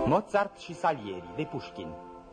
Mozart și Salieri, de Pușkin.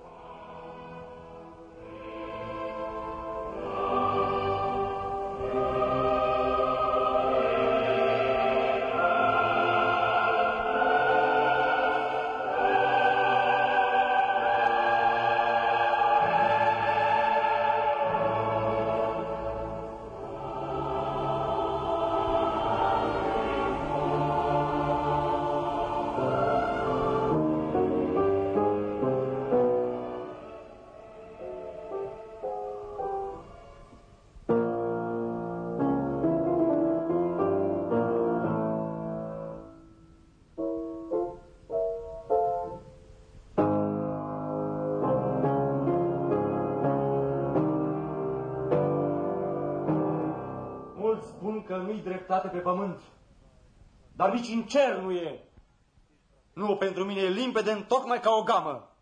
Că nu-i dreptate pe pământ, dar nici în cer nu e. Nu, pentru mine e limpede întocmai ca o gamă.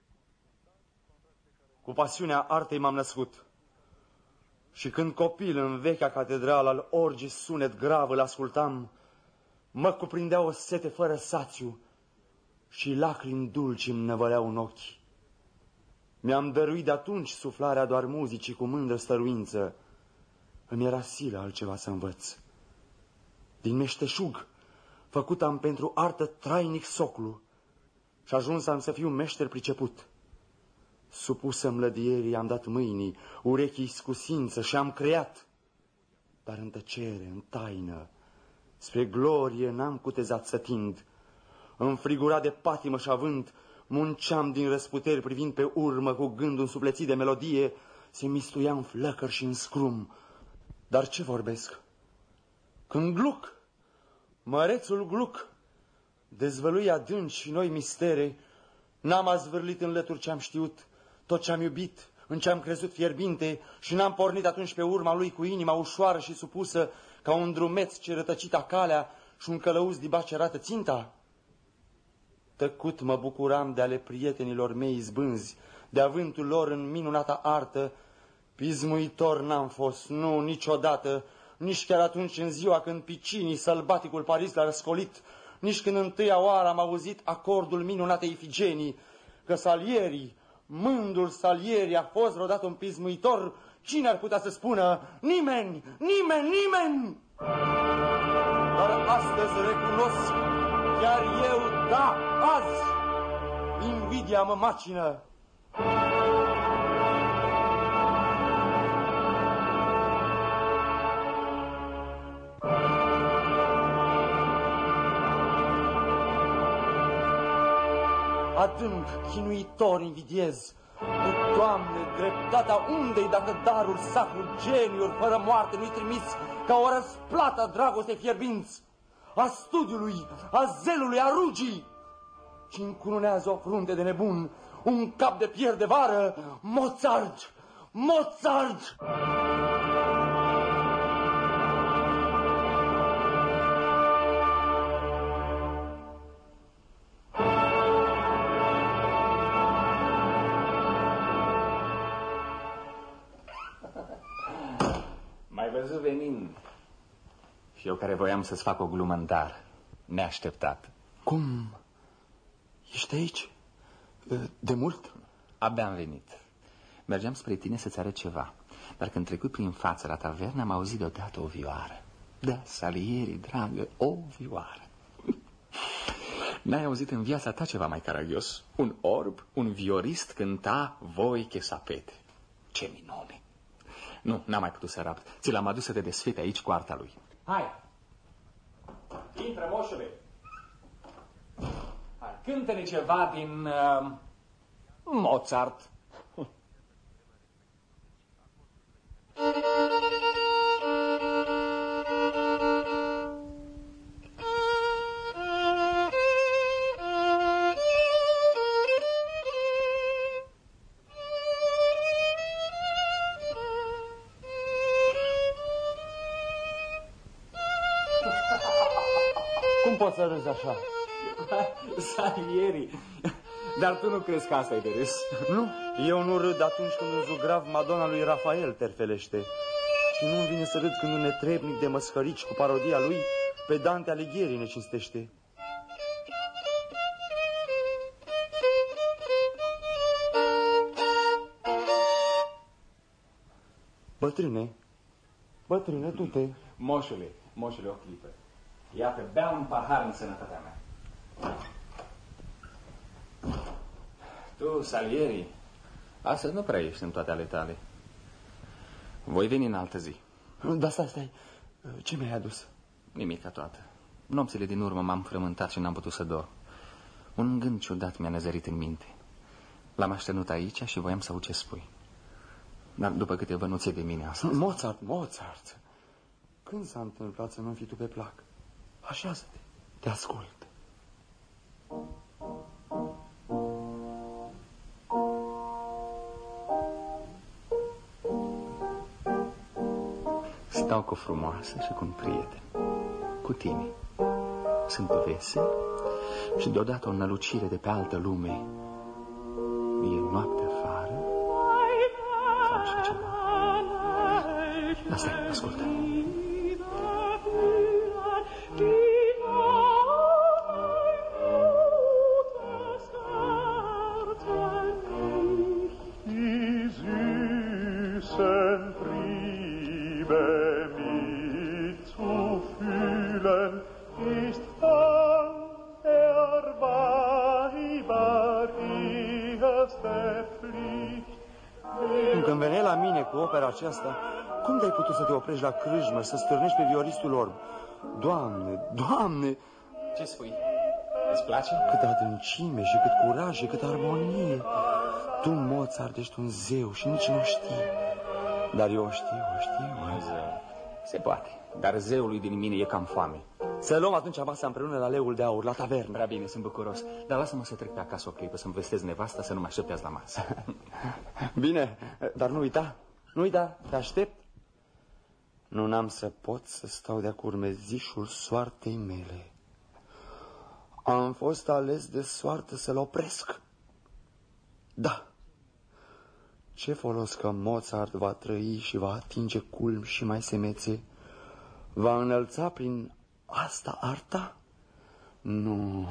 Cu pasiunea artei m-am născut. Și când copil în vechea catedrală al orgii sunet grav îl ascultam, mă cuprindea o sete fără sațiu și lacrimi dulci îmi năvăleau în ochi. Mi-am dăruit de atunci suflarea doar muzicii cu mândră stăruință. Îmi era silă altceva să învăț. Din meșteșug făcut am pentru artă trainic soclu și ajuns am să fiu meșter priceput. Supusă mlădierii am dat mâinii, urechii scusință și am creat. Dar în tăcere, în taină, spre glorie n-am cutezat să tind. Înfrigurat de patimă și avânt, munceam din răsputeri privind pe urmă cu gândul însuflețit de melodie, se mistuia în flăcări și în scrum. Dar ce vorbesc? Când Gluck, mărețul Gluck, dezvălui adânci și noi mistere, n-am azvârlit în lături ce-am știut, tot ce-am iubit, în ce-am crezut fierbinte, și n-am pornit atunci pe urma lui cu inima ușoară și supusă, ca un drumeț ce rătăcita calea și un călăuz dibac ce arată ținta? Tăcut mă bucuram de ale prietenilor mei izbânzi, de avântul lor în minunata artă. Pismuitor n-am fost, nu, niciodată, nici chiar atunci în ziua când Piccini, sălbaticul Paris, l-a răscolit, nici când întâia oară am auzit acordul minunatei Ifigenii. Că Salieri, mândrul Salieri, a fost vreodată un pismuitor, cine ar putea să spună? Nimeni, nimeni, nimeni! Dar astăzi recunosc, chiar eu, da, azi, invidia mă macină. Adânc, chinuitor invidiez. O, Doamne, dreptatea unde-i dacă darul sacru geniuri fără moarte nu-i trimis ca o răsplată a dragostei fierbinți, a studiului, a zelului, a rugii? Și încununează o frunte de nebun, un cap de pier de vară, Mozart! Mozart! M-ai văzut venind. Și eu care voiam să-ți fac o glumă în dar, neașteptat. Cum? Ești aici? De mult? Abia am venit. Mergeam spre tine să-ți arăt ceva, dar când trecut prin față la tavernă am auzit deodată o vioară. Da, Salieri, dragă, o vioară. N-ai auzit în viața ta ceva mai caragios? Un orb, un viorist cânta Voi che sapete. Ce minune! Nu, n-am mai putut să rapt. Ți l-am adus să te desfete aici cu arta lui. Hai! Intră, moșule! Hai, cântă-ne ceva din Mozart. Cum poți să râzi așa? Salieri. Dar tu nu crezi că asta e de râs? Nu, eu nu râd atunci când un zugrav Madonna lui Rafael terfelește. Și nu-mi vine să râd când un netrebnic de măscărici cu parodia lui pe Dante Alighieri ne cinstește. Bătrâne, du-te. Moșule, o clipă. Iată, bea un pahar în sănătatea mea. Tu, Salieri, astăzi nu prea ești în toate ale tale. Voi veni în altă zi. Da, stai. Ce mi-ai adus? Nimica toată. Nopțile din urmă m-am frământat și n-am putut să dorm. Un gând ciudat mi-a năzărit în minte. L-am așternut aici și voiam să aud ce spui. Dar după câte bănuțe de mine astăzi... Mozart. Când s-a întâmplat să nu fii tu pe plac? Așează-te, te ascult. Stau cu o frumoasă și cu un prieten. Cu tine. Sunt vesel și deodată o nălucire de pe altă lume. E noapte afară sau așa ceva. Asta e, ascultă. Când veneai la mine cu opera aceasta, cum de-ai putut să te oprești la crâșmă, să stârnești pe violistul orb? Doamne! Ce spui? Îți place? Cât adâncime și cât curaj și cât armonie. Tu, Mozart, ești un zeu și nici nu știi. Dar eu știu. Se poate, dar zeului din mine e cam foame. Să luăm atunci masa împreună la Leul de Aur, la tavernă. Prea bine, sunt bucuros. Dar lasă-mă să trec pe acasă o clipă, să-mi vestez nevasta să nu mă aștepte azi la masă. Bine, dar nu uita, te aștept. Nu n-am să pot să stau de-a curmezișul soartei mele. Am fost ales de soartă să-l opresc. Da. Ce folos că Mozart va trăi și va atinge culmi și mai semețe? Va înălța prin asta arta? Nu.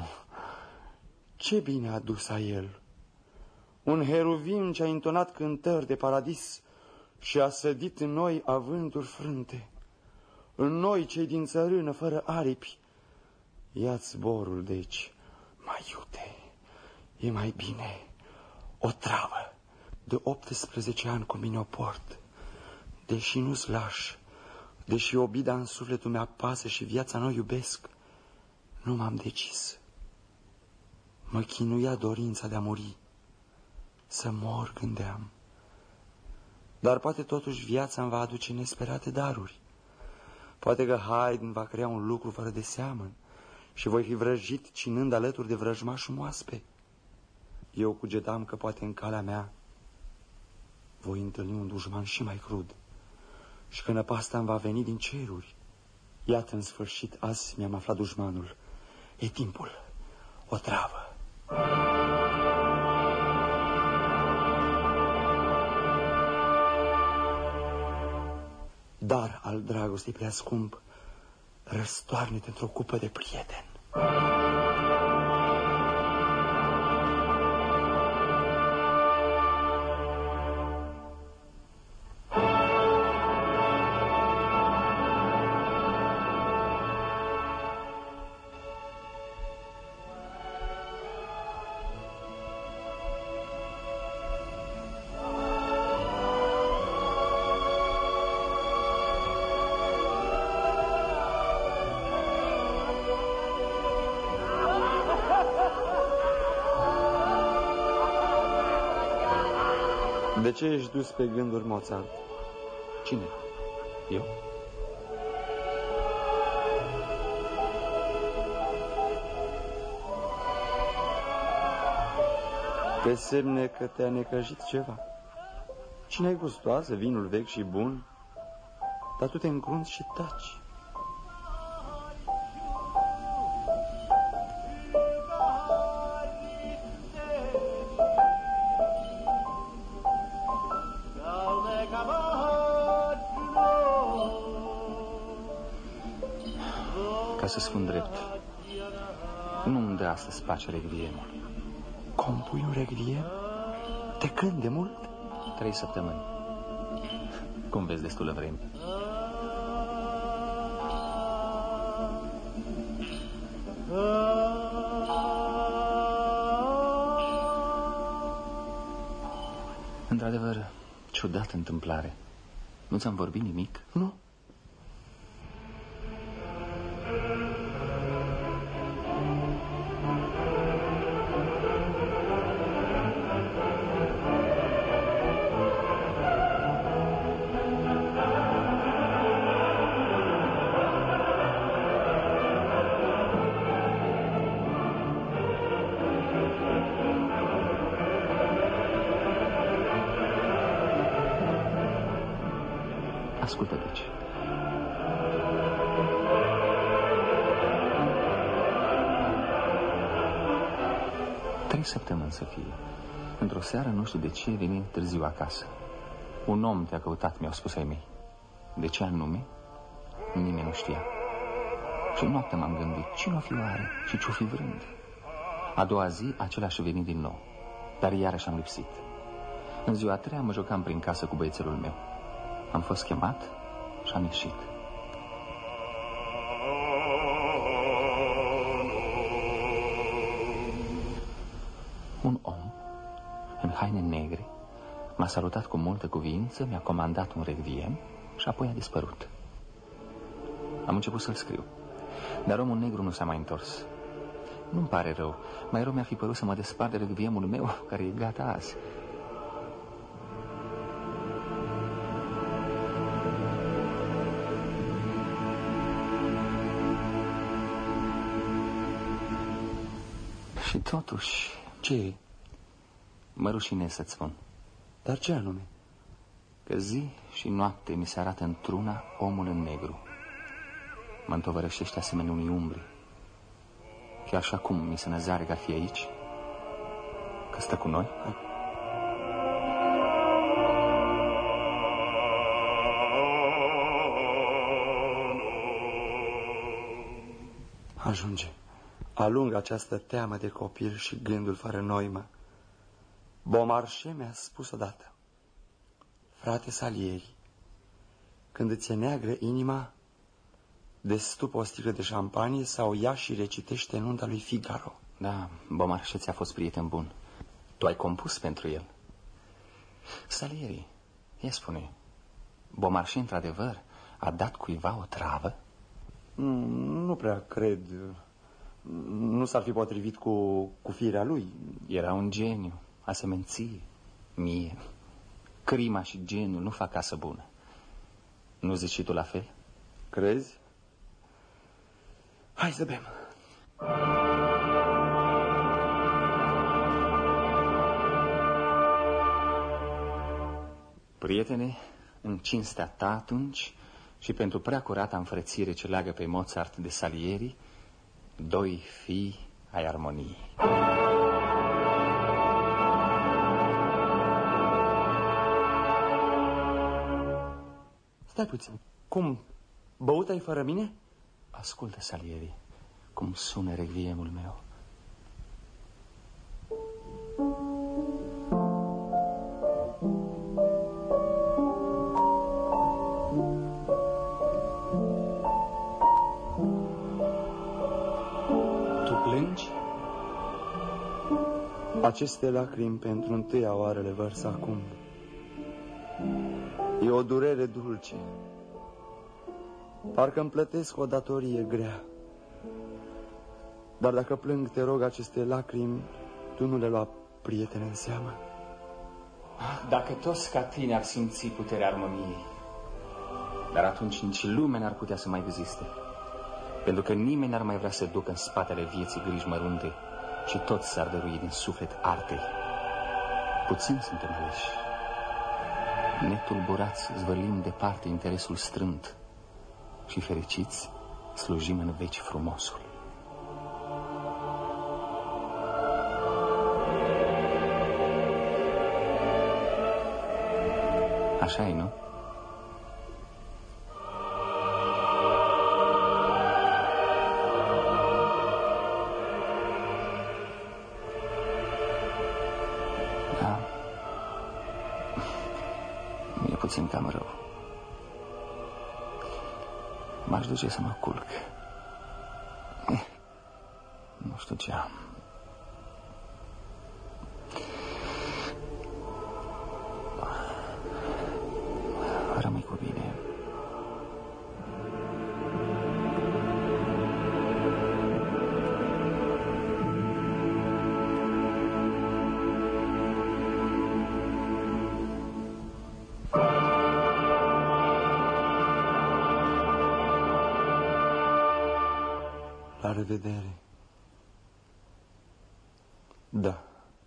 Ce bine a dus a el! Un heruvim ce a intonat cântări de paradis și a sădit în noi avânturi frânte. În noi, cei din țărână, fără aripi. Ia-ți zborul, deci, mai iute, e mai bine. O travă, de 18 ani cu mine o port. Deși nu-ți lași, deși obida în sufletul meu apasă și viața nu iubesc, nu m-am decis. Mă chinuia dorința de a muri. Să mor, gândeam. Dar poate totuși viața îmi va aduce nesperate daruri. Poate că Haydn va crea un lucru fără de seamăn și voi fi vrăjit cinând alături de vrăjmașul moaspe. Eu cugetam că poate în calea mea voi întâlni un dușman și mai crud și că năpasta îmi va veni din ceruri. Iată, în sfârșit, azi mi-am aflat dușmanul. E timpul, o travă. Dar al dragostei prea scump, răstoarne-te într-o cupă de prieten. De ce ești dus pe gânduri, Mozart? Cine? Eu? Pe semne că te-a necăjit ceva. Cine-i gustoasă, vinul vechi și bun, dar tu te încrunți și taci. Ca să spun drept, nu-mi dă astăzi pace regliemul. Compui un regliem? De când, de mult? 3 săptămâni. Cum vezi, destulă vreme. Într-adevăr, ciudată întâmplare. Nu ți-am vorbit nimic? Nu. Ascultă, deci. Trei săptămâni să fie. Într-o seară, nu știu de ce, veni târziu acasă. Un om te-a căutat, mi-au spus ai mei. De ce anume? Nimeni nu știa. Și noaptea m-am gândit, cine o fi oare și ce-o fi vrând? A doua zi, același veni din nou. Dar iarăși am lipsit. În ziua a treia mă jucam prin casă cu băiețelul meu. Am fost chemat și am ieșit. Un om, în haine negre, m-a salutat cu multă cuvință, mi-a comandat un requiem și apoi a dispărut. Am început să-l scriu, dar omul negru nu s-a mai întors. Nu-mi pare rău, mai rău mi-ar fi părut să mă despart de requiemul meu, care e gata azi. Și totuși, Ce? mă rușinez să-ți spun. Dar ce anume? Că zi și noapte mi se arată într-una omul în negru. Mă întovărășește asemenea unui umbri. Chiar și acum mi se năzare că ar fi aici. Că stă cu noi. Ajunge. Alungă această teamă de copil și gândul fără noimă. Beaumarchais mi-a spus odată: frate Salieri, când îți e neagră inima, destupă o sticlă de șampanie sau ia și recitește nunta lui Figaro. Da, Beaumarchais ți-a fost prieten bun. Tu ai compus pentru el. Salieri, ia spune, Beaumarchais într-adevăr a dat cuiva o travă? Nu prea cred. Nu s-ar fi potrivit cu firea lui. Era un geniu, asemenție mie. Crima și geniul nu fac casă bună. Nu zici și tu la fel? Crezi? Hai să bem. Prietene, în cinstea ta atunci și pentru prea curata înfrățire ce leagă pe Mozart de Salieri, doi fii ai armoniei. Stai puțin. Cum? Băut ai fără mine? Ascultă, Salieri, cum sună requiemul meu. Tu plângi? Aceste lacrimi pentru întâia oară le vărs acum. E o durere dulce. Parcă îmi plătesc o datorie grea. Dar dacă plâng, te rog, aceste lacrimi, tu nu le lua, prietene, în seamă. Dacă toți ca tine ar simți puterea armoniei, dar atunci nici lumea n-ar putea să mai existe. Pentru că nimeni n-ar mai vrea să ducă în spatele vieții griji mărunte și toți s-ar dărui din suflet artei. Puțini suntem aleși. Netulburați zvârlim departe interesul strânt și fericiți slujim în veci frumosul. Așa e, nu? Da. Mi-e puțin cam rău. M-aș duce să mă culc. Nu știu ce am. Rămâi cu bine. La revedere. Da.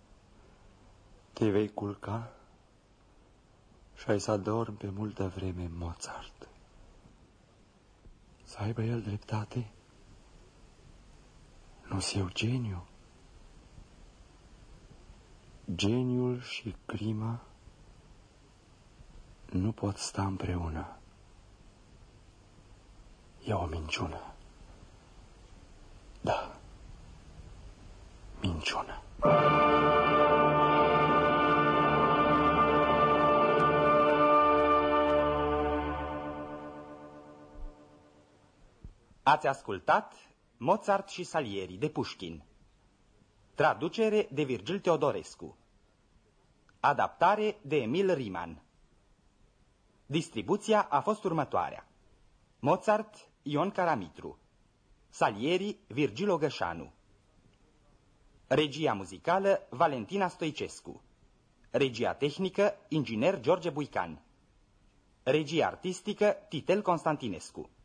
Te vei culca și ai să adormi pe multă vreme Mozart. Să aibă el dreptate? Nu-s eu geniu? Geniul și crima nu pot sta împreună. E o minciună. Da, minciună. Ați ascultat Mozart și Salieri de Pușkin. Traducere de Virgil Teodorescu. Adaptare de Emil Riman. Distribuția a fost următoarea: Mozart, Ion Caramitru; Salieri, Virgil Ogășanu; regia muzicală, Valentina Stoicescu; regia tehnică, inginer George Buican; regia artistică, Titel Constantinescu.